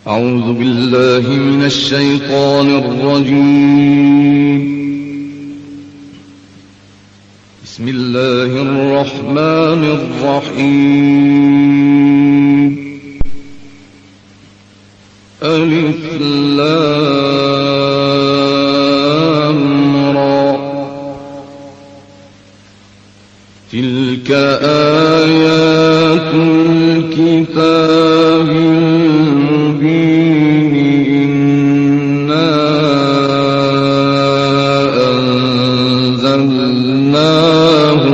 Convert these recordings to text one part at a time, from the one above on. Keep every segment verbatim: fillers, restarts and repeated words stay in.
أعوذ بالله من الشيطان الرجيم. بسم الله الرحمن الرحيم. ألف لام را تلك آيات الكتاب المبين إنا أنزلناه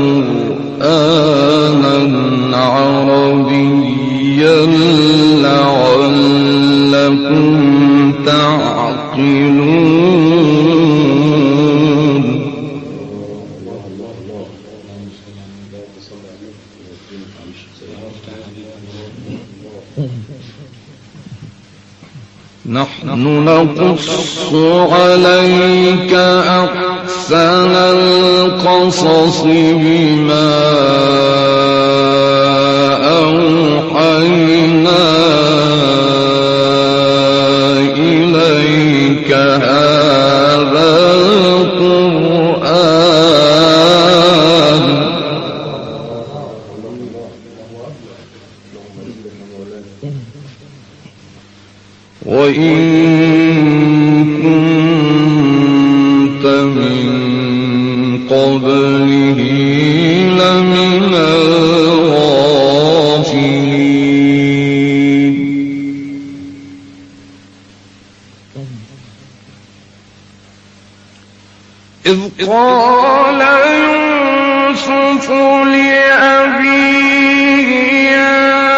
قرآنا عربيا لعلكم تعقلون. نحن نقص عليك أحسن القصص بما أوحينا إليك هذا القرآن. وإن كنت من قبله لمن الغافلين. إذ قال يوسف لأبيه يا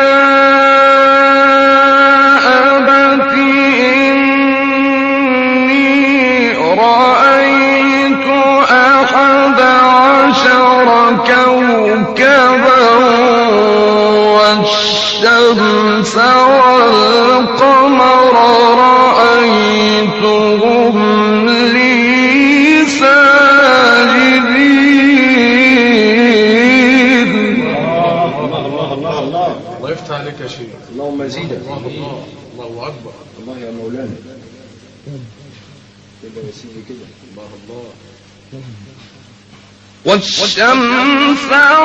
والشمس والقمر رأيتهم لي ساجدين. الله الله الله الله الله يفتح عليك يا شيخ. اللهم زيدا. الله الله الله أكبر. الله يا مولانا كده يا سيدي كده. الله الله. والشمس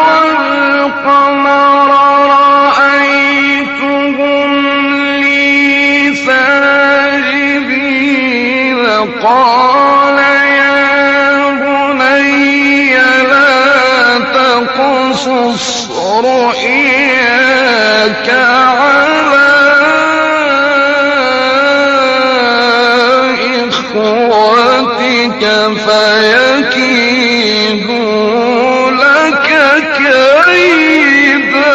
والقمر رأيتهم لي ساجدين. قال يا بني لا تقصص رؤياك على إخوتك فيكيدوا لك كيدا.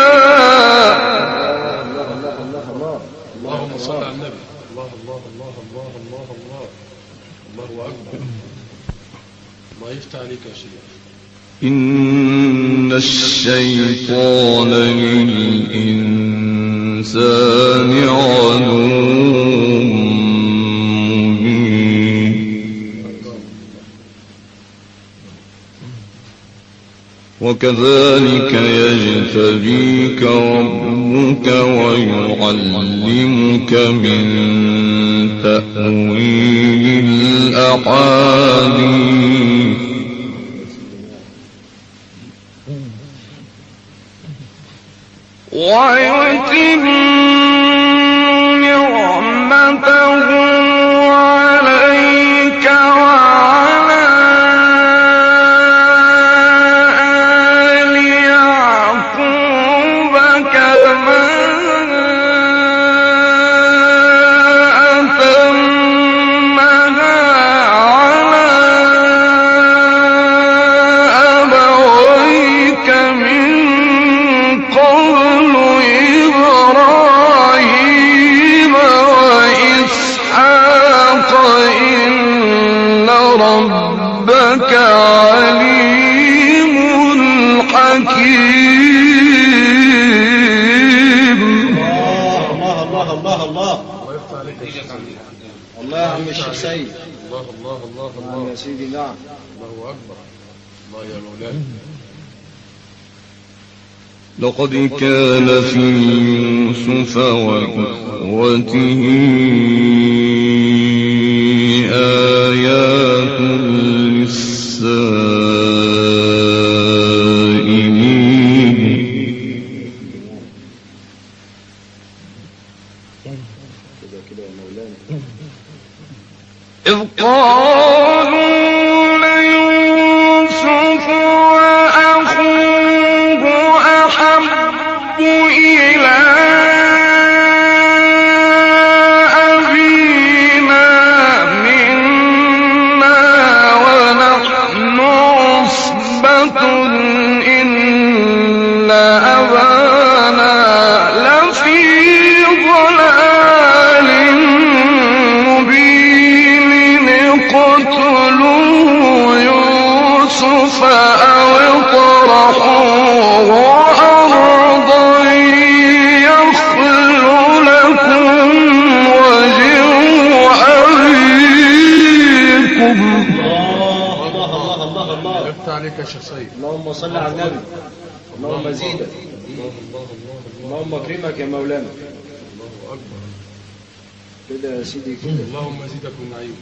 اللهم صل على النبي. الله الله الله الله الله الله الله أكبر. الله يفتح عليك يا شيخ. إن الشيطان للإنسان عدو مبين. وكذلك يجتبيك ربك ويعلمك من تأويل الأحاديث ويتم نعمته عليك وعلى آل يعقوب كما أتمها على أبويك من قبل إبراهيم وإسحاق إن ربك عليم حكيم. الله الله الله الله الله يفتح عليك يا شيخ. الله يا عم الشيخ سيد. الله الله الله نعم الله. يا سيدي. نعم. الله أكبر. الله يا مولانا. لقد كان في يوسف وإخوته آيات للسائلين. إذ قالوا ليوسف وأخوه أحب إلى أبينا منا ونحن عصبة إن أبانا لفي ضلال مبين اقتلوا يوسف أو اطرحوه أرضا يخل لكم وجه أبيكم. الله الله الله الله. لفت عليك يا شيخ سيد. اللهم صل على النبي. اللهم زيدك. الله الله الله الله. اللهم اكرمك يا مولانا. الله أكبر. كده يا سيدي كده. اللهم زيدك من نعيمك.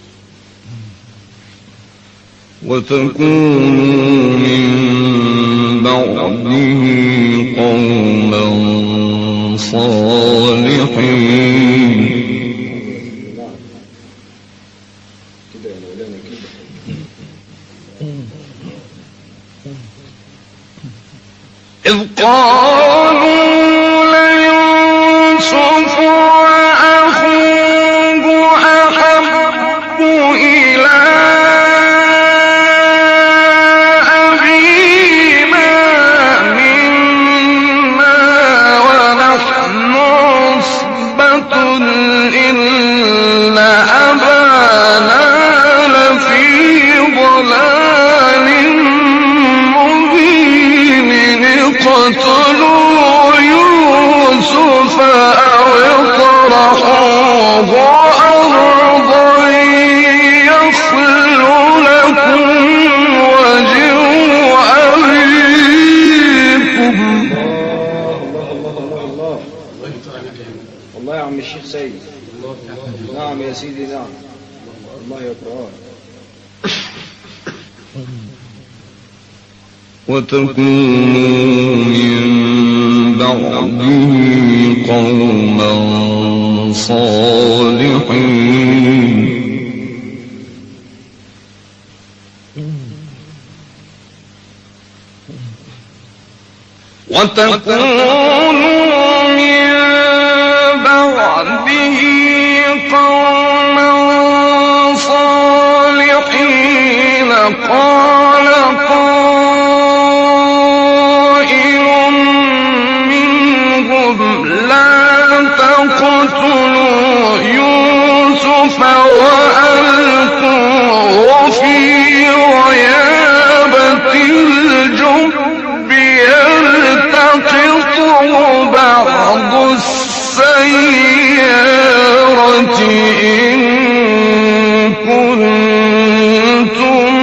وتكونوا من بعده قوما صالحين. نعم. كده يا مولانا كده. إذ قالوا ليوسف وأخوه أحب إلى أبينا منا ونحن عصبة إن أبانا لفي ضلال مبين اقتلوا يوسف أو اطرحوه أرضا يخل لكم وجه أبيكم. الله الله الله الله. الله يفتح عليك يا حبيبي. والله يا عم الشيخ سيد. الله الله. نعم يا سيدي نعم. الله يقرأك. وتكونوا من بعده قوما صالحين. وتكونوا من بعده قوما صالحين. قال قائل منهم لا تقتلوا يوسف وألقوه في غيابة الجب يلتقطه بعض السيارة إن كنتم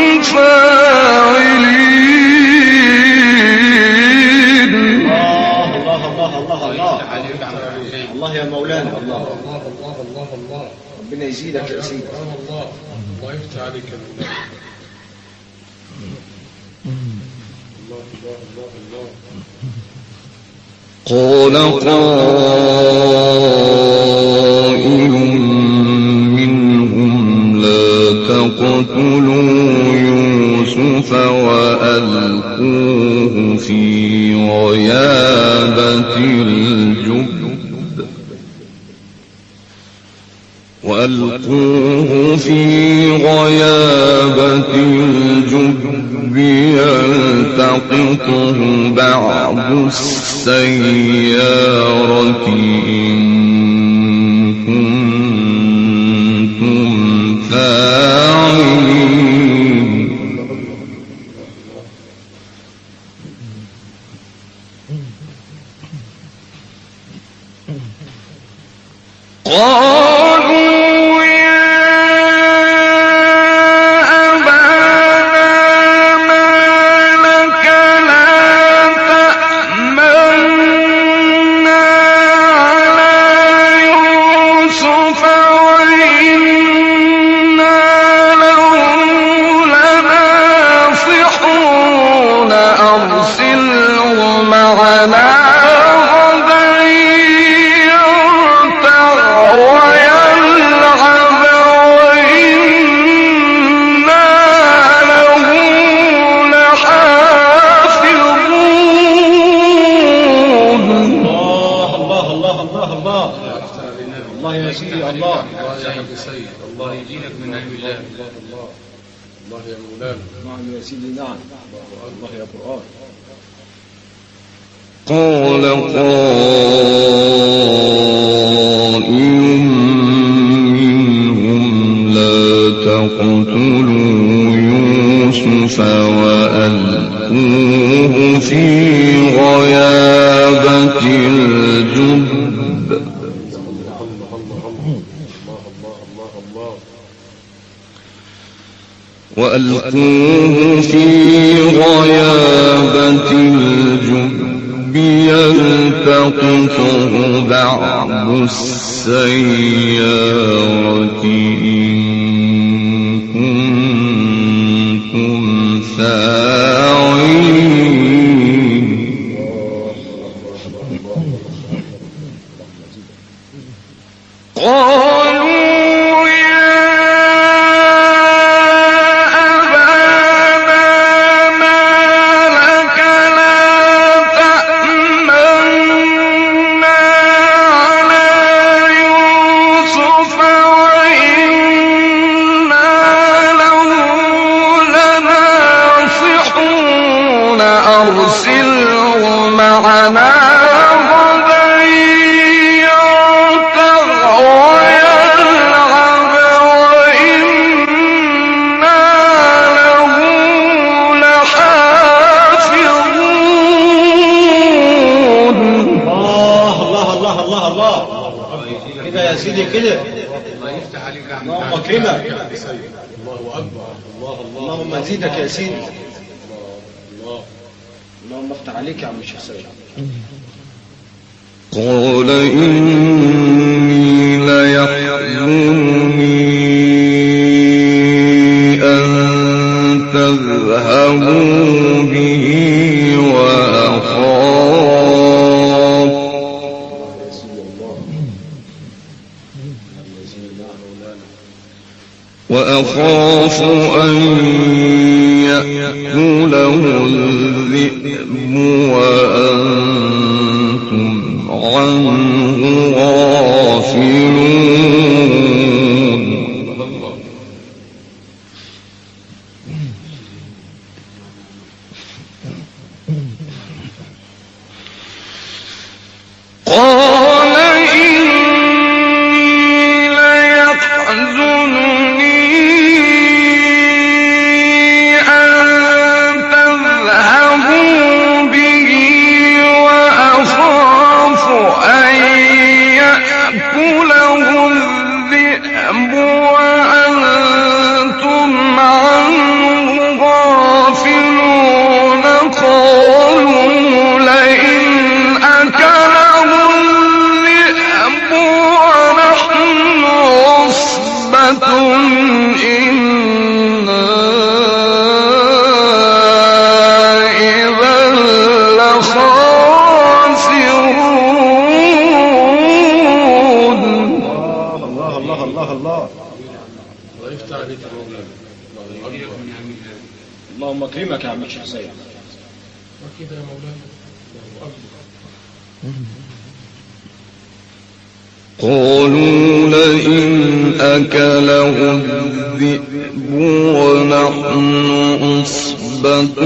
فاعلين. الله الله الله الله الله. عليك يا حبيبي. الله يا مولانا الله. الله الله الله الله. ربنا يزيدك يا سيدي. الله الله. الله يفتح عليك يا مولانا. الله الله الله الله. قال قائل منهم لا تقتلوا يوسف وألقوه في غيابة الجب وألقوه في غيابة الجب يلتقطه بعض السيارة إن كنتم فاعلين. قالوا يا أبانا ما لك لا الله الله الله الله يا سيدي الله الله يا حاج سيد الله يجيلك من نعم الله. الله الله الله يا مولانا نعم يا سيدي نعم الله يا قرآن قال قائل منهم لا تقتلوا يوسف وألقوه في غيابة الجب الله الله الله الله الله وألقوه في غيابة الجب يلتقطه بعض السيارة إن كنتم فاعلين قالوا يا أبانا ما لك لا تأمنا على يوسف وإنا له لناصحون أرسله معنا غدا يرتع ويلعب وإنا له لحافظون الله الله الله الله الله كده يا سيدي كده الله يفتح عليك يا عم اللهم الحاج. اكرمك الله أكبر الله الله اللهم ازيدك يا سيدي الله اللهم افتح عليك يا عم الشيخ سيد قال إني ليحزنني أن تذهبوا به وأخاف وأخاف أن يأكله الذئب وأنتم عنه غافلون قال إني ليحزنني أن تذهبوا به وأخاف أن يأكله الذئب وأنتم عنه غافلون قالوا لئن أكله الذئب ونحن عصبة إنا إذا لخاسرون الله الله الله الله الله يفتح عليك يا مولانا الله يجيلك أكبر من نعم الله. اللهم اكرمك يا عم الشيخ سيد وكده يا مولانا الله أكبر قالوا لئن أكله الذئب ونحن عصبة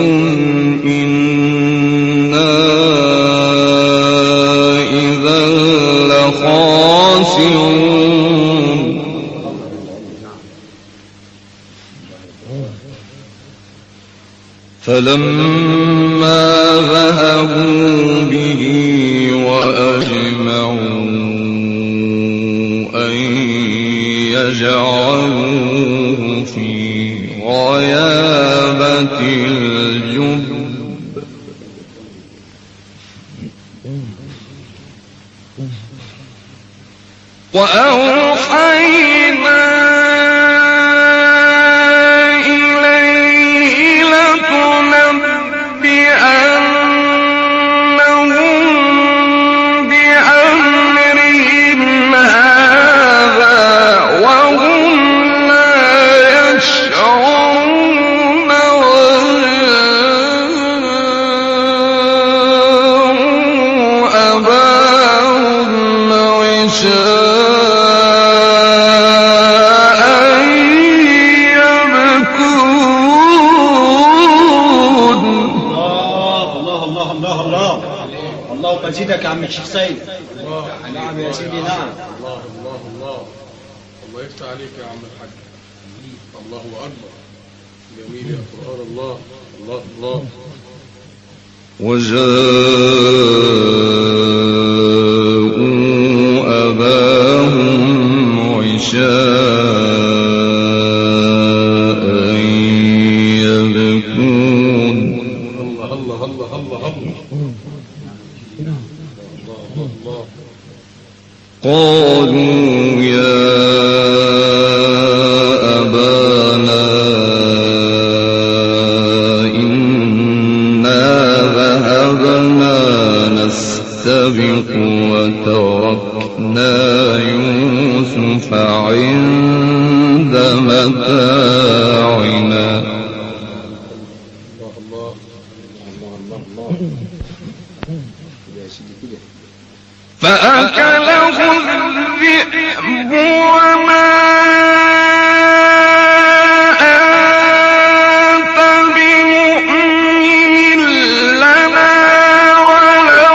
إنا إذا لخاسرون فلما ذهبوا به وأجمعوا أن يجعلوه في غيابة الجب وأوحينا إليه لتنبئنهم بأمرهم هذا وهم لا يشعرون وجاءوا أباهم عشاء يبكون. الله الله الله الله الله مزيدك يا عم الشيخ سيد. نعم يا سيدي نعم. الله الله الله الله يفتح عليك يا عم الحاج. الله أكبر. جميل يا قرآن الله. الله الله. وجاءوا أباهم عشاء يبكون. الله الله الله الله الله الله. قالوا يا أبانا إنا ذهبنا نستبق وتركنا يوسف عند متاعنا. الله الله الله الله. فأكله الذئب وما أنت بمؤمن لنا ولو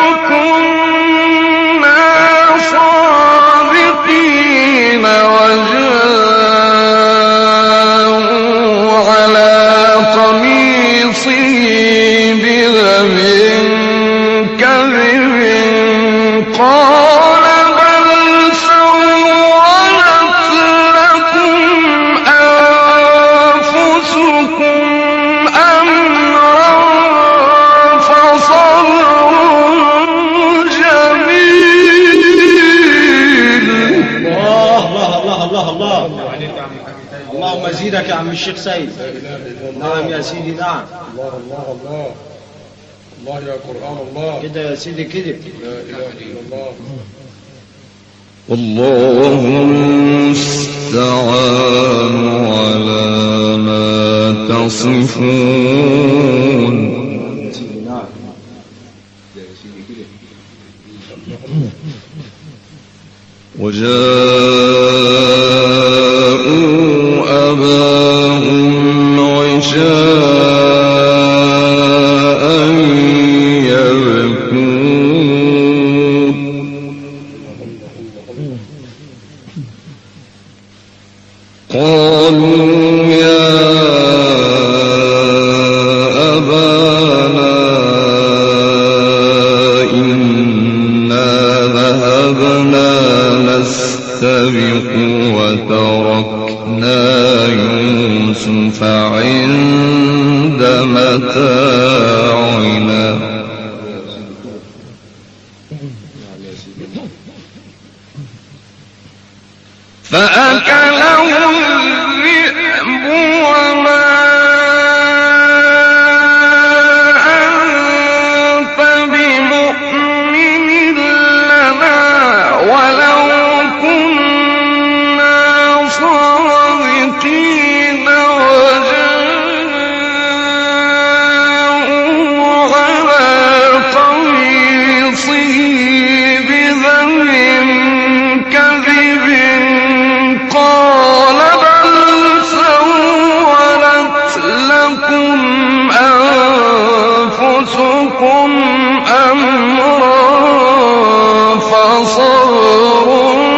كنا صادقين. وجاءوا على قميصه بدم كذب قال بل سولت لكم أنفسكم أمرا فصبر جميل. الله الله الله الله الله. اللهم زيدك يا عم الشيخ سيد. نعم يا سيدي نعم. الله الله الله الله يا قرآن الله. كده يا سيدي كده. لا إله إلا الله. والله المستعان على ما تصفون. يا سيدي نعم. وجاءوا أباهم عشاء يبكون. قالوا يا أبانا إنا ذهبنا نستبق وتركنا يوسف عند متاعنا. فأكله الذئب وما أنت بمؤمن لنا ولو كنا صادقين. وجاءوا على قميصه بدم كذب قال بل سولت لكم أنفسكم أمرا فصبر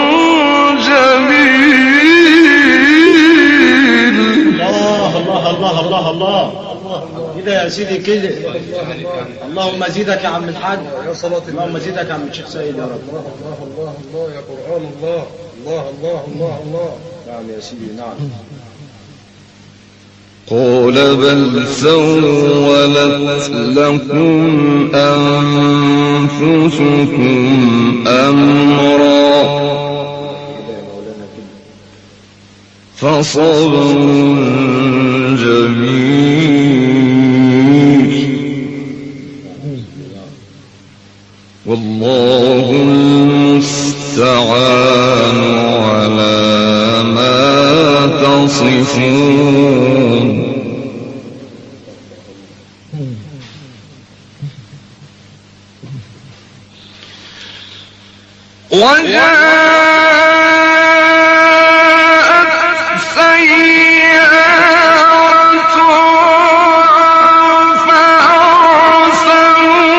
جميل. الله الله الله الله الله. كده يا سيدي كده. اللهم زيدك يا عم الحاج. يا صلاة اللهم زيدك يا عم الشيخ سيد يا رب. الله الله الله الله يا قرآن الله. الله الله الله الله. نعم يا سيدي نعم. قال بل سولت لكم أنفسكم أمرا فصبر جميل. والله المستعان على ما تصفون. وجاءت سيارة فأرسلوا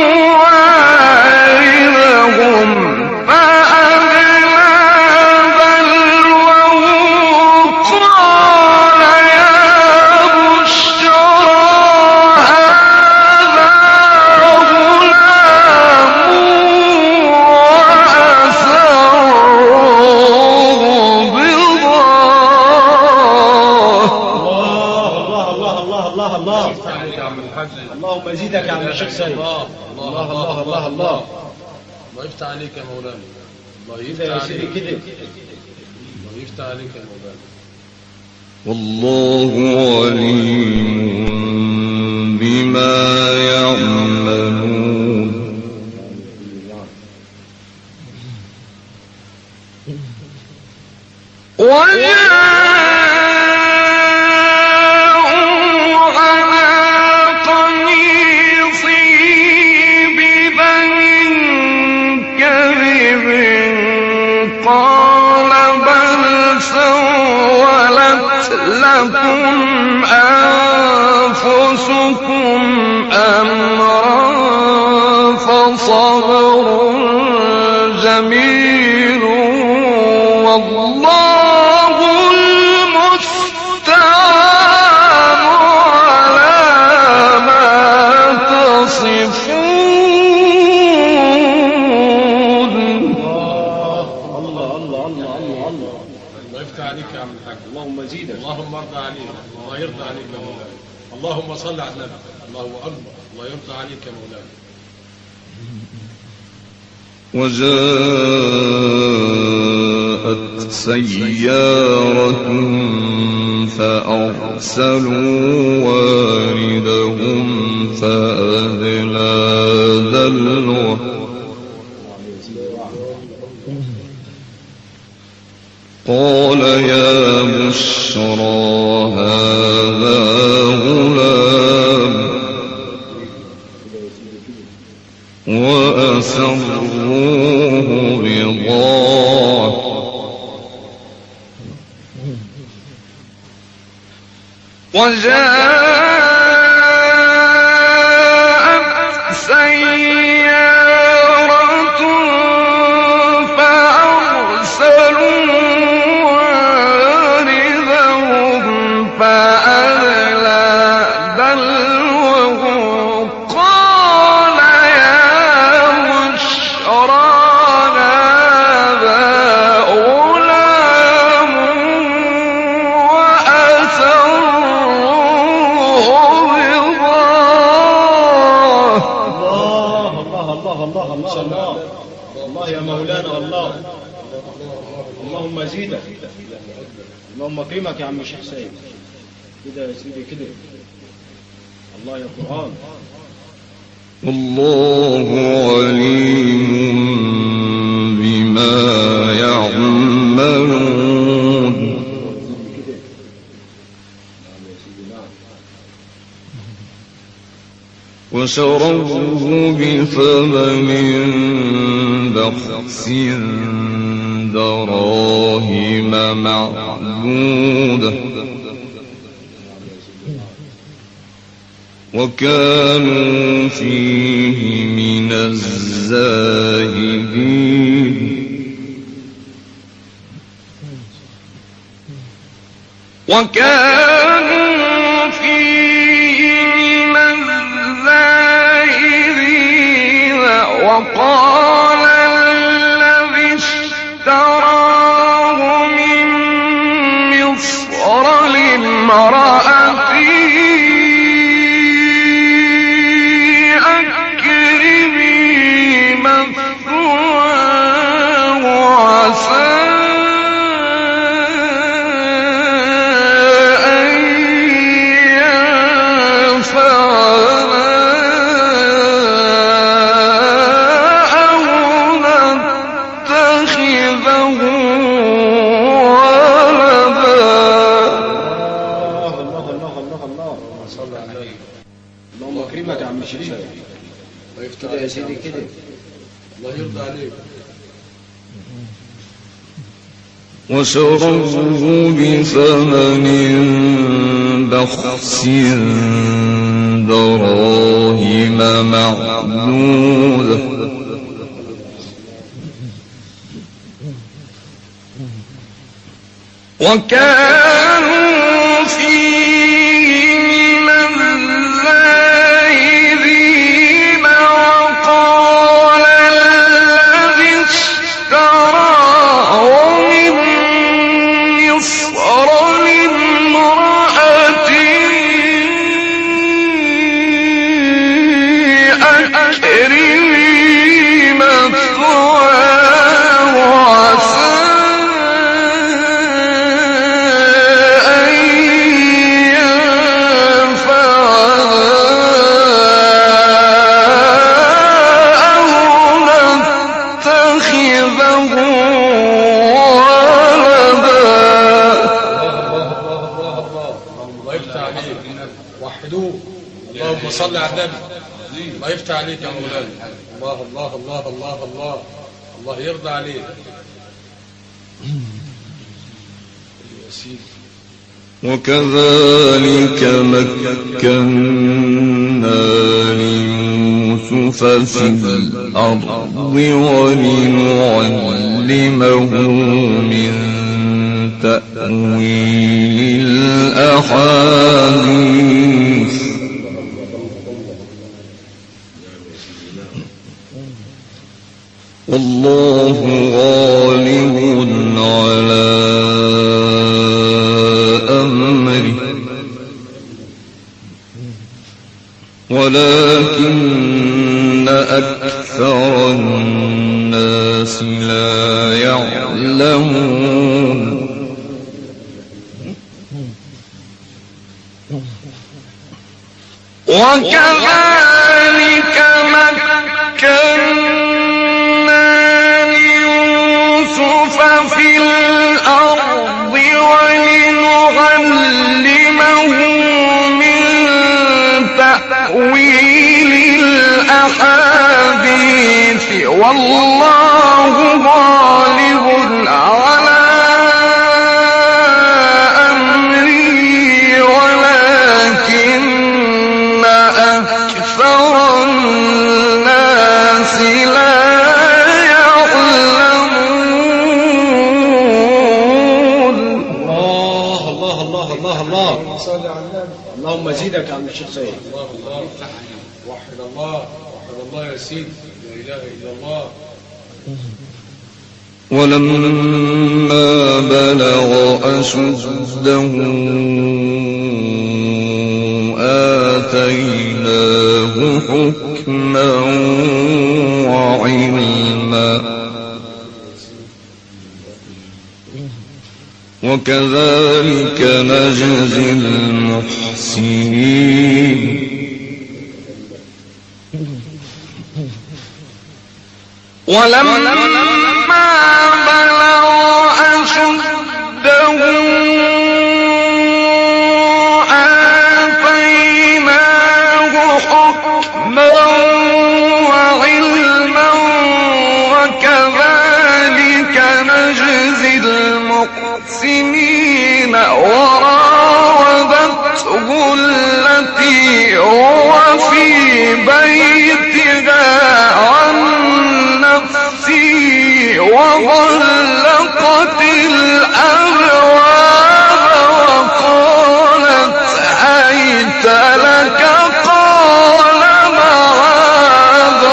واردهم فأدلى دلوه قال يا بشرى هذا غلام وأسروه بضاعة. الله الله الله الله عليك يا عم الحاج. اللهم زيدك يا عم الشيخ سيد. الله الله الله الله الله الله يفتح عليك يا مولانا. الله كده يا يفتح سيدي عليك. كده. الله يفتح عليك يا مولانا. والله عليم بما يعملون. وجاءوا على قميصه بدم كذب قال بل سولت لكم أنفسكم أمرا فصبر جميل والله المستعان على ما تصفون. الله الله الله الله الله الله يفتح عليك يا عم الحاج. اللهم زيدك. اللهم ارضى عليك. الله يرضى عليك يا مولانا. اللهم صل على النبي. الله اكبر. الله يرضى عليك يا مولانا. وجاءت سيارة فأرسلوا واردهم فأدلى دلوه قال يا بشرى هذا غلام وأسروه بضاعة وجاءت سيارة فأرسلوا واردهم فأدلى دلوه قال يا بشرى هذا غلام وأسروه بضاعة. الله الله الله الله الله الله الله يا مولانا. الله اللهم زيدك. اللهم اكرمك يا عم الشيخ سيد. كده يا سيدي كده. الله يا قرآن. والله عليم بما يعملون. وشروه بثمن بخس دراهم معدودة وكانوا فيه من الزاهدين. وكانوا فيه من الزاهدين. وقال الذي اشتراه من مصر لامرأته أكرمي مثواه عسى أن ينفعنا أو نتخذه ولدا. الله الله الله الله الله. صل على النبي. اللهم اكرمك يا عم الشيخ سيد. الله يفتح كده يا عليك سيدي عم كده. الحاج. الله يرضى عليك. وشروه بثمن بخس دراهم معدودة وكانوا فيه من الزاهدين وقال الذي اشتراه من مصر لامرأته أكرمي مثواه وعسى اللهم صل على النبي. الله يفتح عليك يا مولانا. الله الله الله الله الله الله يرضى عليك يا سيدي. وكذلك مكنا ليوسف في الأرض ولنعلمه من تأويل الأحاديث والله غالب على أمره ولكن أكثر الناس لا يعلمون وكذلك مكنا ليوسف في الأرض ولنعلمه من تأويل الأحاديث والله غالب على أمره ولكن أكثر الناس لا يعلمون. الله الله الله الله الله اللهم زيدك يا عم الشيخ سيد. الله الله وحد الله وحد الله يا سيدي. لا إله إلا الله. ولما بلغ أشده آتيناه حكما وعلما وكذلك نجزي المحسنين. ولما بلغ أشده آتيناه حكما وعلما وكذلك نجزي المحسنين. وراودته التي هو في بيتها عن نفسه وغلقت الأبواب وقالت هيت لك قال معاذ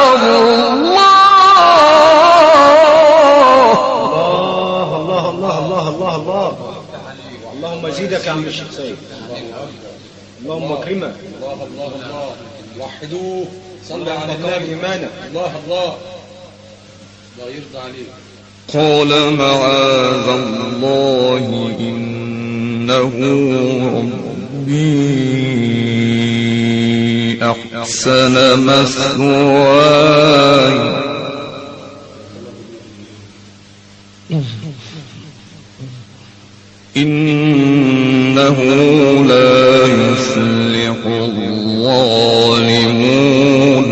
الله. الله الله الله الله الله اللهم زيدك يا عم الشيخ سيد. اللهم اكرمك. الله الله الله وحدوه. صلى على الله النبي. إيمانك. الله الله الله يرضى عليك. قال معاذ الله إنه ربي أحسن مثواي إنه لا يفلح الظالمون.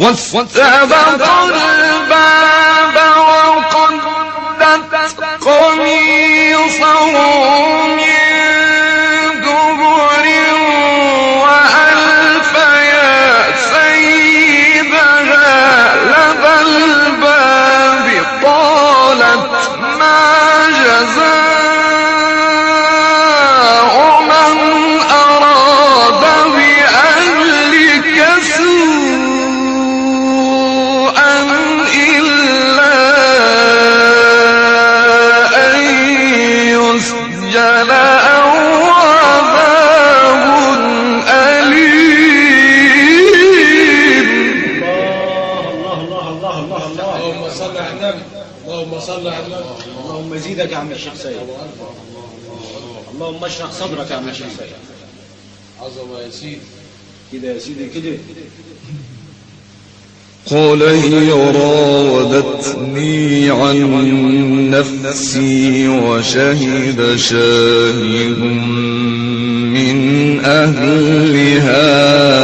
واستبقوا الباب وقدت قميصه من دبر وألف يا سيدها لدى الباب قالت ما جزاء من أراد بأهلك سوءا إلا أن يسجن أو عذاب أليم. الله الله الله الله الله اللهم صل على النبي. اللهم صل على النبي. اللهم زيدك يا عم الشيخ سيد. اللهم اشرح صدرك يا عم الشيخ سيد. عظمه يا سيدي. كده يا سيدي كده. قال هي راودتني عن نفسي وشهد شاهد من أهلها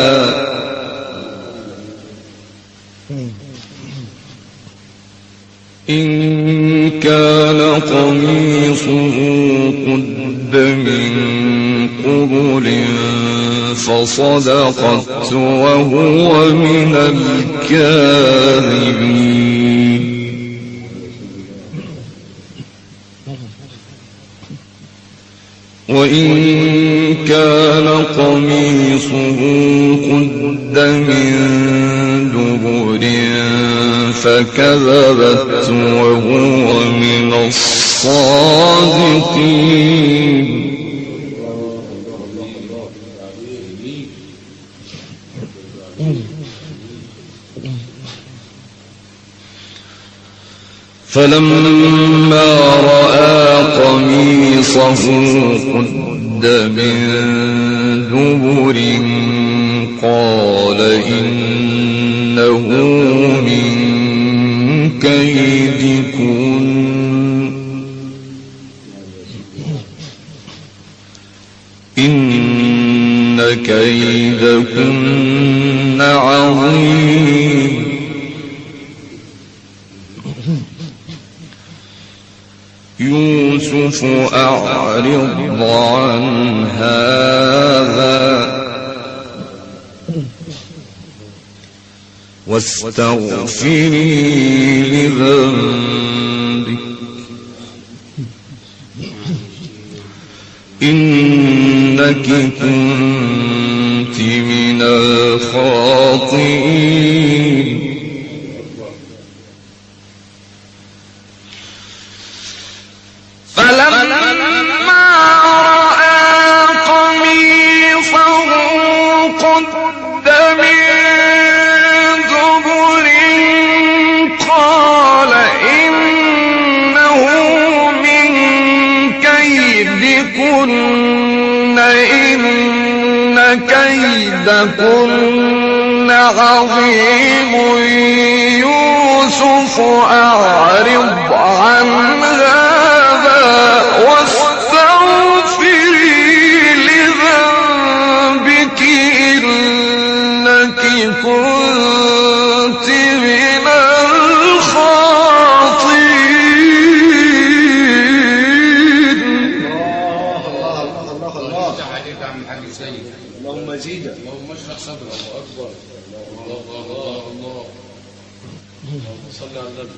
إن كان قميصه قد من قبل فصدقت وهو من الكاذبين. وإن كان قميصه قد من دبر فكذبت وهو من الصادقين. فلما رأى قميصه قد من دبر قال إنه من كيدكن إن كيدكن عظيم. يوسف أعرض عن هذا واستغفري لذنبك إنك كنت من الخاطئين. كيدكن عظيم. يوسف أعرض عن هذا واستغفري لذنبك إنك كنت من الخاطئين. الله الله الله الله. افتح عليك يا عم الحاج سيد. اللهم زيدك. اللهم اشرح صدرك. الله اكبر. الله الله الله. اللهم صل على النبي.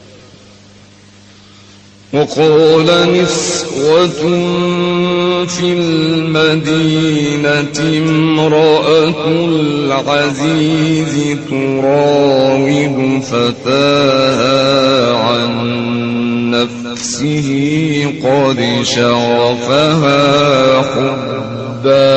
وقال نسوة في المدينة امرأة العزيز تراود فتاها عن نفسه قد شغفها حبا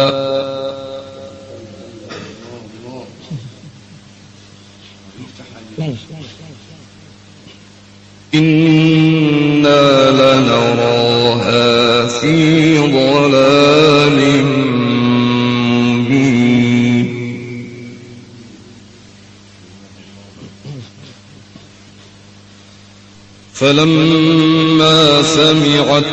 إنا لنراها في ضلال مبين. فلما سمعت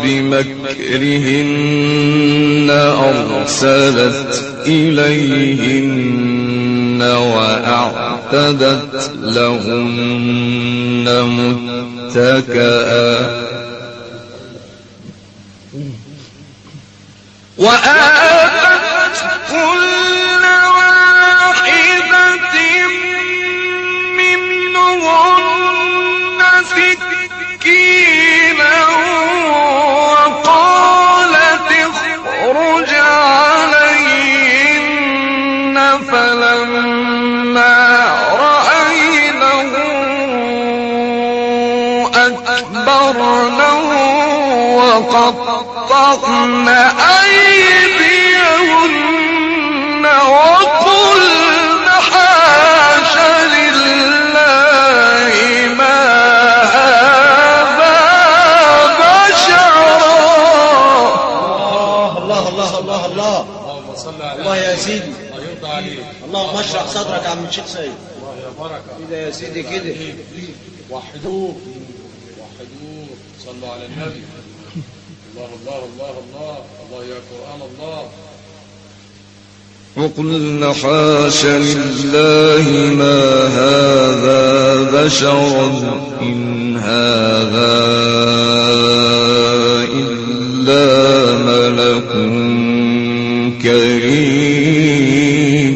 بمكرهن أرسلت إليهن وأعطت وأعتدت لهن متكئا وآتت كل واحدة منهن سكينا وقالت اخرج عليهن فلما رأينه أكبرنه وقطعن أيديهن وقلن حاش لله ما هذا بشرا. الله الله الله الله اللهم صل على الله يا سيدي. الله يرضى عليك. اللهم اشرح صدرك يا عم الشيخ سيد. الله يا بركة. كده يا سيدي كده. وحدوه وحدوه صلوا على النبي. الله الله الله الله الله يا قرآن الله. وقلن حاش لله ما هذا بشرا إن هذا إلا ملك كريم.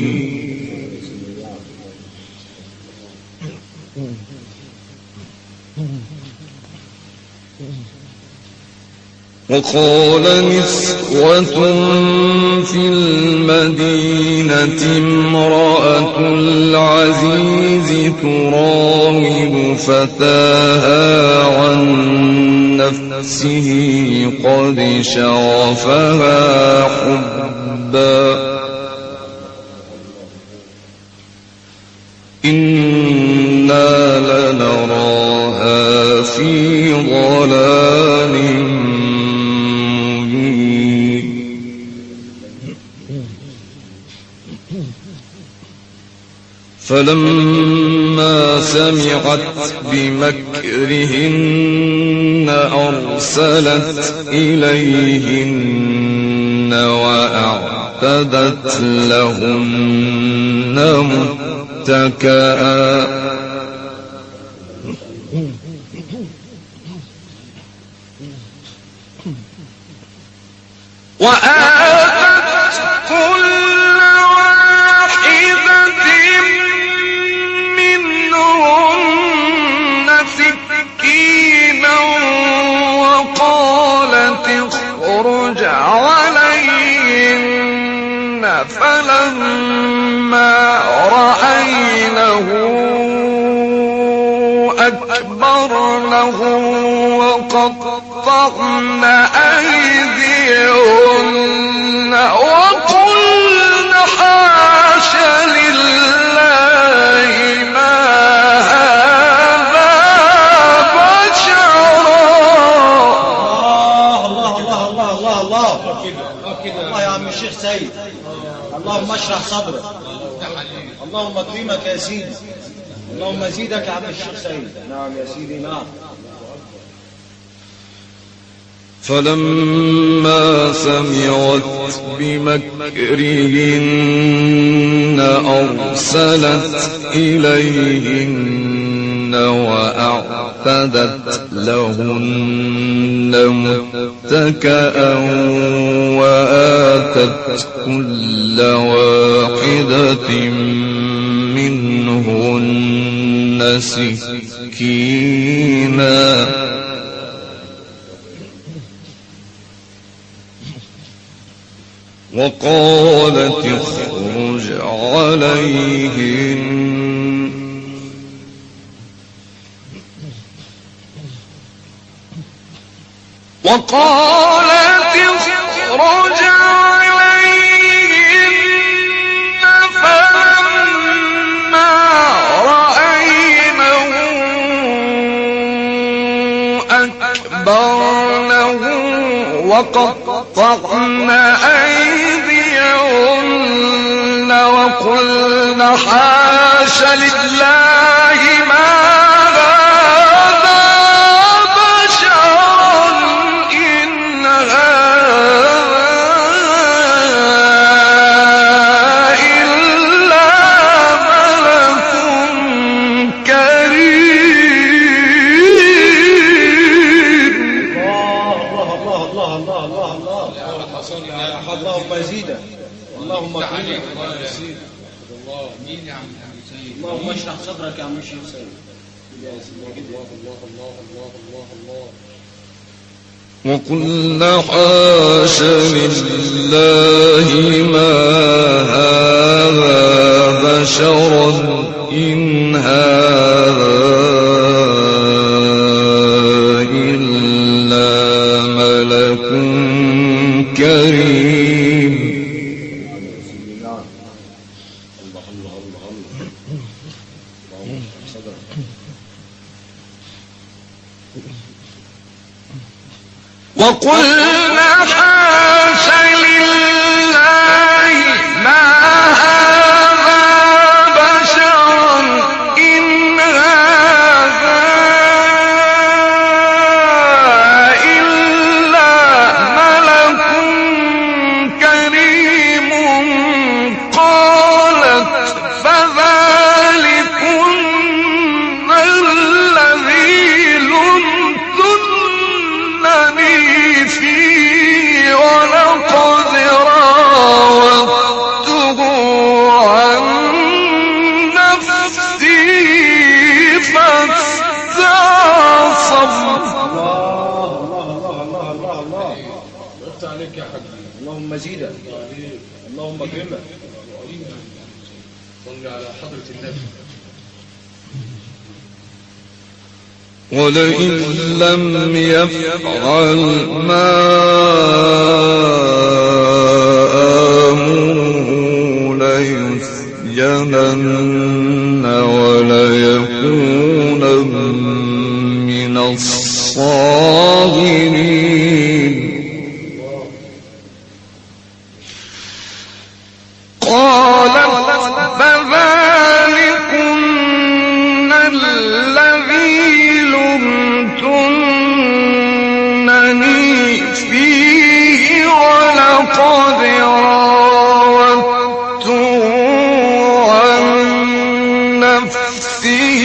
وقال نسوة في المدينة امرأة العزيز تراود فتاها عن نفسه قد شغفها حبا إنا لنراها في ضلال فلما سمعت بمكرهن أرسلت إليهن وأعتدت لهن متكئا وآتت كل اخرج عليهن فلما رأينه أكبرنه وقطعن أيديهن وقلن حاش لله ما هذا بشرا. الله يا عم الشيخ سيد. اللهم اشرح صدرك. اللهم اكرمك يا سيدي. اللهم زيدك يا عم الشيخ سيد. نعم يا سيدي نعم. فلما سمعت بمكرهن أرسلت إليهن وأعتدت لهن متكئا وآتت كل واحدة منهن سكينا وقالت اخرج عليهن وقالت اخرج عليهن فلما رأينه أكبرنه وقطعن أيديهن وقلن حاش لله ما هذا بشرا إن هذا إلا ملك اللهم زيدا، اللهم اكرمك، مين يا عم سيد؟ اللهم اشرح صدرك يا عم الشيخ سيد. وقلنا حاش لله ما هذا بشرا إن هذا إلا ملك كريم. وقلنا حاش لله ما هذا بشرا إن هذا إلا ملك كريم. قالت فذلكن الذي لمتنني فيه ولقد راودته عن نفسي فاستعصم. الله الله الله الله الله الله. وقفت عليك يا حاج. اللهم زيدا، اللهم اكرمك. صلي على حضرة النبي. ولئن لم يفعل ما آمره ليسجنن وليكون من الصاغرين. قالت فذلكن الذي لمتنني فيه ولقد راودته عن نفسه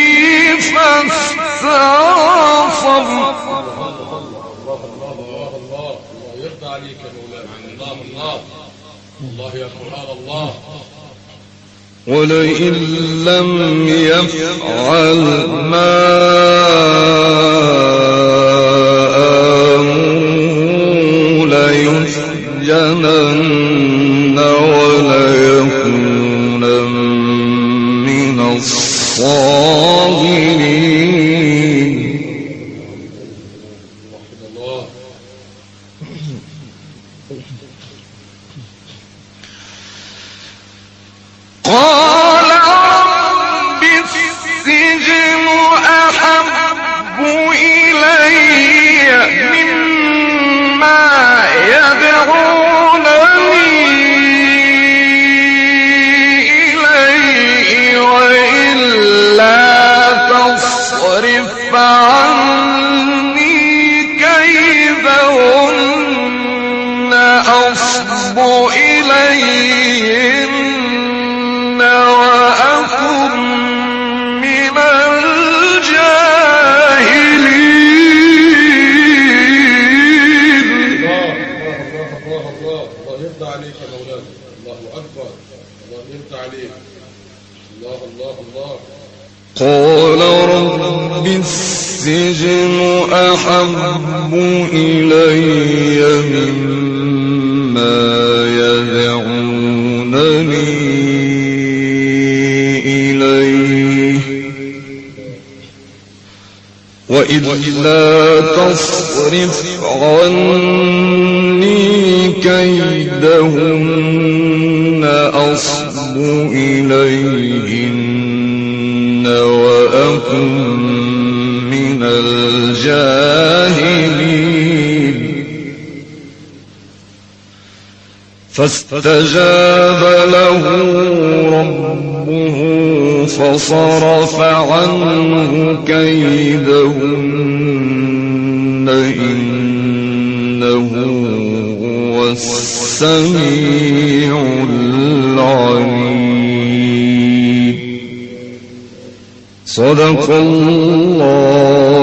فاستعصم. الله يرضى عليك يا مولانا. الله الله الله يا قرآن الله. ولئن لم يفعل ما آمره ليسجنن وليكون من الصاغرين. الله قال رب السجن أحب إلي مما يدعونني إليه وإلا تصرف عني كيدهن أصب إليهن وأكن من الجاهلين. الله الله الله الله يرضى عليك يا مولانا. الله أكبر. الله يرضى عليك. الله الله الله. قال رب السجن أحب إلي مما يدعونني إليه وإلا تصرف عني كيدهن أصب إليهن وأكن من الجاهلين. فاستجاب له ربه فصرف عنه كيدهن إنه هو السميع العليم. صدق الله